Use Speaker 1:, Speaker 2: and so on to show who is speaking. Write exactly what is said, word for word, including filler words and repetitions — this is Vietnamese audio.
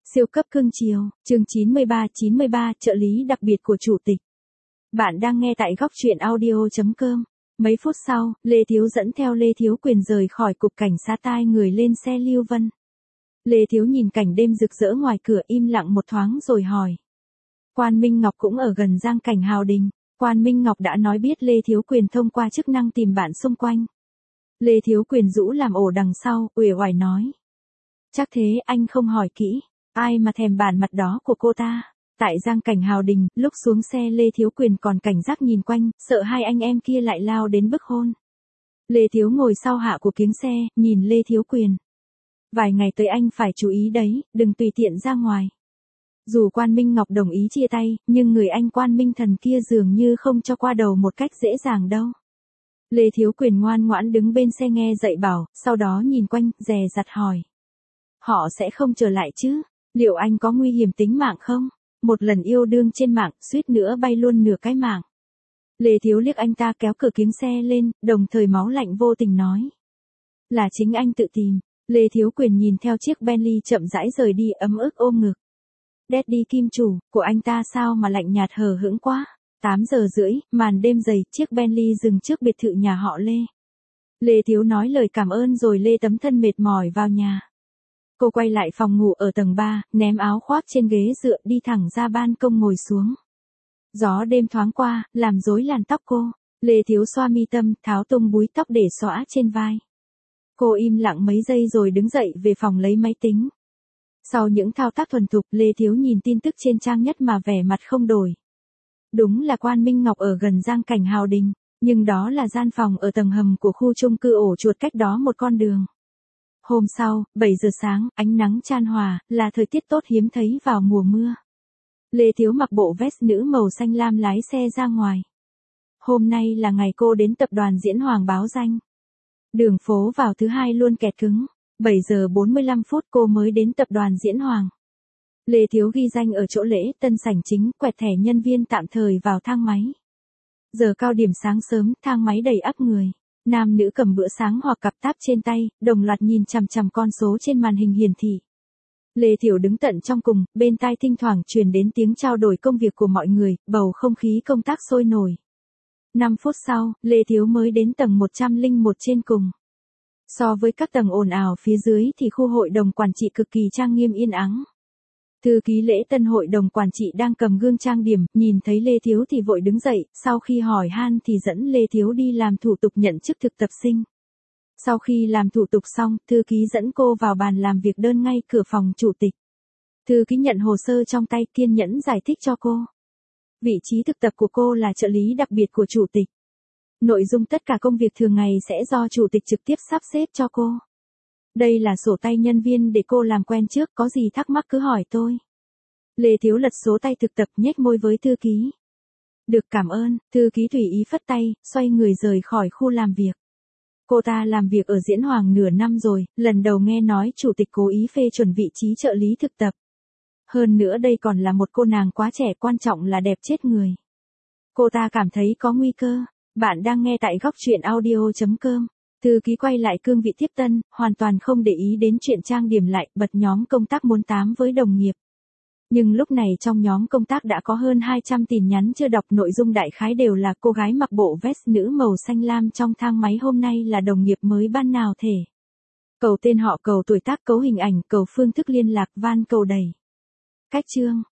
Speaker 1: Siêu cấp cưng chiều, chương chín mươi ba chín mươi ba, trợ lý đặc biệt của chủ tịch. Bạn đang nghe tại góc truyện audio chấm com. Mấy phút sau, Lê Thiếu dẫn theo Lê Thiếu Quyền rời khỏi cục cảnh sát tai người lên xe Lưu Vân. Lê Thiếu nhìn cảnh đêm rực rỡ ngoài cửa im lặng một thoáng rồi hỏi. Quan Minh Ngọc cũng ở gần Giang Cảnh Hào Đình. Quan Minh Ngọc đã nói biết Lê Thiếu Quyền thông qua chức năng tìm bạn xung quanh. Lê Thiếu Quyền rũ làm ổ đằng sau, uể oải nói. Chắc thế anh không hỏi kỹ. Ai mà thèm bản mặt đó của cô ta. Tại Giang Cảnh Hào Đình, lúc xuống xe Lê Thiếu Quyền còn cảnh giác nhìn quanh, sợ hai anh em kia lại lao đến bức hôn. Lê Thiếu ngồi sau hạ của kiếng xe, nhìn Lê Thiếu Quyền. Vài ngày tới anh phải chú ý đấy, đừng tùy tiện ra ngoài. Dù Quan Minh Ngọc đồng ý chia tay, nhưng người anh Quan Minh Thần kia dường như không cho qua đầu một cách dễ dàng đâu. Lê Thiếu Quyền ngoan ngoãn đứng bên xe nghe dạy bảo, sau đó nhìn quanh, dè dặt hỏi. Họ sẽ không trở lại chứ? Liệu anh có nguy hiểm tính mạng không? Một lần yêu đương trên mạng, suýt nữa bay luôn nửa cái mạng. Lê Thiếu liếc anh ta kéo cửa kiếng xe lên, đồng thời máu lạnh vô tình nói. Là chính anh tự tìm. Lê Thiếu Quyền nhìn theo chiếc Bentley chậm rãi rời đi ấm ức ôm ngực. Daddy Kim Chủ, của anh ta sao mà lạnh nhạt hờ hững quá. tám giờ rưỡi, màn đêm dày, chiếc Bentley dừng trước biệt thự nhà họ Lê. Lê Thiếu nói lời cảm ơn rồi lê tấm thân mệt mỏi vào nhà. Cô quay lại phòng ngủ ở tầng ba, ném áo khoác trên ghế dựa đi thẳng ra ban công ngồi xuống. Gió đêm thoáng qua, làm rối làn tóc cô. Lê Thiếu xoa mi tâm, tháo tung búi tóc để xõa trên vai. Cô im lặng mấy giây rồi đứng dậy về phòng lấy máy tính. Sau những thao tác thuần thục, Lê Thiếu nhìn tin tức trên trang nhất mà vẻ mặt không đổi. Đúng là Quan Minh Ngọc ở gần Giang Cảnh Hào Đình, nhưng đó là gian phòng ở tầng hầm của khu chung cư ổ chuột cách đó một con đường. Hôm sau, bảy giờ sáng, ánh nắng chan hòa, là thời tiết tốt hiếm thấy vào mùa mưa. Lê Thiếu mặc bộ vest nữ màu xanh lam lái xe ra ngoài. Hôm nay là ngày cô đến tập đoàn Diễn Hoàng báo danh. Đường phố vào thứ hai luôn kẹt cứng. bảy giờ bốn mươi lăm phút cô mới đến tập đoàn Diễn Hoàng. Lê Thiếu ghi danh ở chỗ lễ tân sảnh chính, quẹt thẻ nhân viên tạm thời vào thang máy. Giờ cao điểm sáng sớm, thang máy đầy ắp người. Nam nữ cầm bữa sáng hoặc cặp táp trên tay, đồng loạt nhìn chằm chằm con số trên màn hình hiển thị. Lê Thiểu đứng tận trong cùng, bên tai thỉnh thoảng truyền đến tiếng trao đổi công việc của mọi người, bầu không khí công tác sôi nổi. năm phút sau, Lê Thiếu mới đến tầng một trăm lẻ một trên cùng. So với các tầng ồn ào phía dưới thì khu hội đồng quản trị cực kỳ trang nghiêm yên ắng. Thư ký lễ tân hội đồng quản trị đang cầm gương trang điểm, nhìn thấy Lê Thiếu thì vội đứng dậy, sau khi hỏi han thì dẫn Lê Thiếu đi làm thủ tục nhận chức thực tập sinh. Sau khi làm thủ tục xong, thư ký dẫn cô vào bàn làm việc đơn ngay cửa phòng chủ tịch. Thư ký nhận hồ sơ trong tay, kiên nhẫn giải thích cho cô. Vị trí thực tập của cô là trợ lý đặc biệt của chủ tịch. Nội dung tất cả công việc thường ngày sẽ do chủ tịch trực tiếp sắp xếp cho cô. Đây là sổ tay nhân viên để cô làm quen trước, có gì thắc mắc cứ hỏi tôi. Lê Thiếu lật số tay thực tập, nhếch môi với thư ký. Được, cảm ơn. Thư ký tùy ý phất tay, xoay người rời khỏi khu làm việc. Cô ta làm việc ở Diễn Hoàng nửa năm rồi, lần đầu nghe nói chủ tịch cố ý phê chuẩn vị trí trợ lý thực tập. Hơn nữa đây còn là một cô nàng quá trẻ, quan trọng là đẹp chết người. Cô ta cảm thấy có nguy cơ. Bạn đang nghe tại góc truyện audio chấm com. Thư ký quay lại cương vị tiếp tân, hoàn toàn không để ý đến chuyện trang điểm lại, bật nhóm công tác muốn tám với đồng nghiệp. Nhưng lúc này trong nhóm công tác đã có hơn hai trăm tin nhắn chưa đọc, nội dung đại khái đều là cô gái mặc bộ vest nữ màu xanh lam trong thang máy hôm nay là đồng nghiệp mới ban nào thể. Cầu tên họ, cầu tuổi tác, cầu hình ảnh, cầu phương thức liên lạc, van cầu đầy. Cách chương.